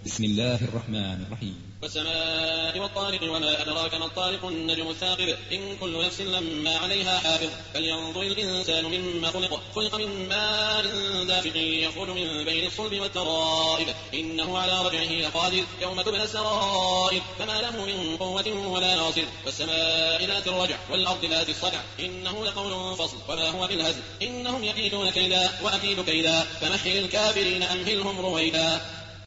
بسم الله الرحمن الرحيم. والسماء والطارق وما أدراك ما الطارق النجم الثاقب إن كل نفس لما عليها حافظ فلينظر الإنسان مما خلق من ماء دافق يخرج من بين الصلب والترائب إنه على رجعه لقادر يوم تبلى السرائر فما له من قوة ولا ناصر والسماء ذات الرجع والأرض ذات الصدع إنه لقول فصل وما هو بالهزل إنهم يكيدون كيدا وأكيد كيدا فمهل الكافرين أمهلهم رويدا